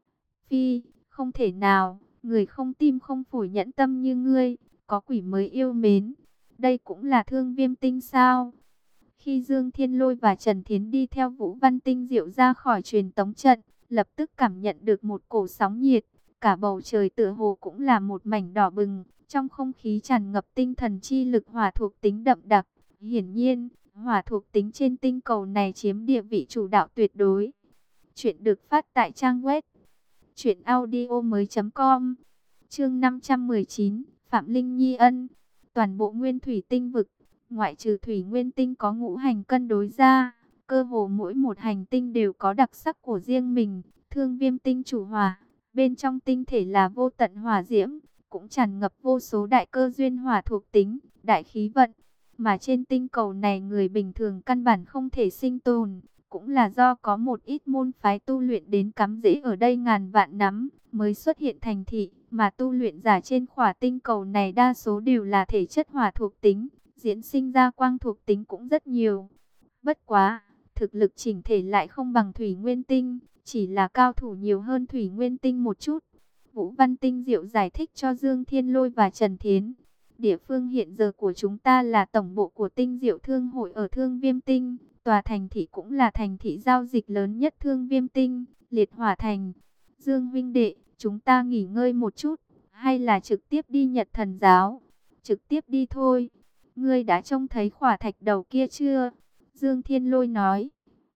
[SPEAKER 1] Phi, không thể nào, người không tim không phổi nhẫn tâm như ngươi, có quỷ mới yêu mến. Đây cũng là Thương Viêm Tinh sao? Khi Dương Thiên Lôi và Trần Thiến đi theo Vũ Văn Tinh Diệu ra khỏi truyền tống trận, lập tức cảm nhận được một cổ sóng nhiệt. Cả bầu trời tựa hồ cũng là một mảnh đỏ bừng, trong không khí tràn ngập tinh thần chi lực hỏa thuộc tính đậm đặc. Hiển nhiên, hỏa thuộc tính trên tinh cầu này chiếm địa vị chủ đạo tuyệt đối. Chuyện được phát tại trang web truyện audio mới chấm com. Chương năm trăm mười chín, Phạm Linh Nhi ân. Toàn bộ Nguyên Thủy Tinh Vực, ngoại trừ Thủy Nguyên Tinh có ngũ hành cân đối ra, cơ hồ mỗi một hành tinh đều có đặc sắc của riêng mình. Thương Viêm Tinh chủ hỏa, bên trong tinh thể là vô tận hỏa diễm, cũng tràn ngập vô số đại cơ duyên hỏa thuộc tính, đại khí vận. Mà trên tinh cầu này người bình thường căn bản không thể sinh tồn, cũng là do có một ít môn phái tu luyện đến cắm rễ ở đây ngàn vạn năm mới xuất hiện thành thị. Mà tu luyện giả trên khỏa tinh cầu này đa số đều là thể chất hỏa thuộc tính, diễn sinh ra quang thuộc tính cũng rất nhiều. Bất quá, thực lực chỉnh thể lại không bằng Thủy Nguyên Tinh, chỉ là cao thủ nhiều hơn Thủy Nguyên Tinh một chút. Vũ Văn Tinh Diệu giải thích cho Dương Thiên Lôi và Trần Thiến. Địa phương hiện giờ của chúng ta là tổng bộ của Tinh Diệu Thương hội ở Thương Viêm Tinh. Tòa thành thị cũng là thành thị giao dịch lớn nhất Thương Viêm Tinh, Liệt Hỏa Thành. Dương huynh đệ, chúng ta nghỉ ngơi một chút, hay là trực tiếp đi Nhật Thần Giáo? Trực tiếp đi thôi. Ngươi đã trông thấy khỏa thạch đầu kia chưa? Dương Thiên Lôi nói.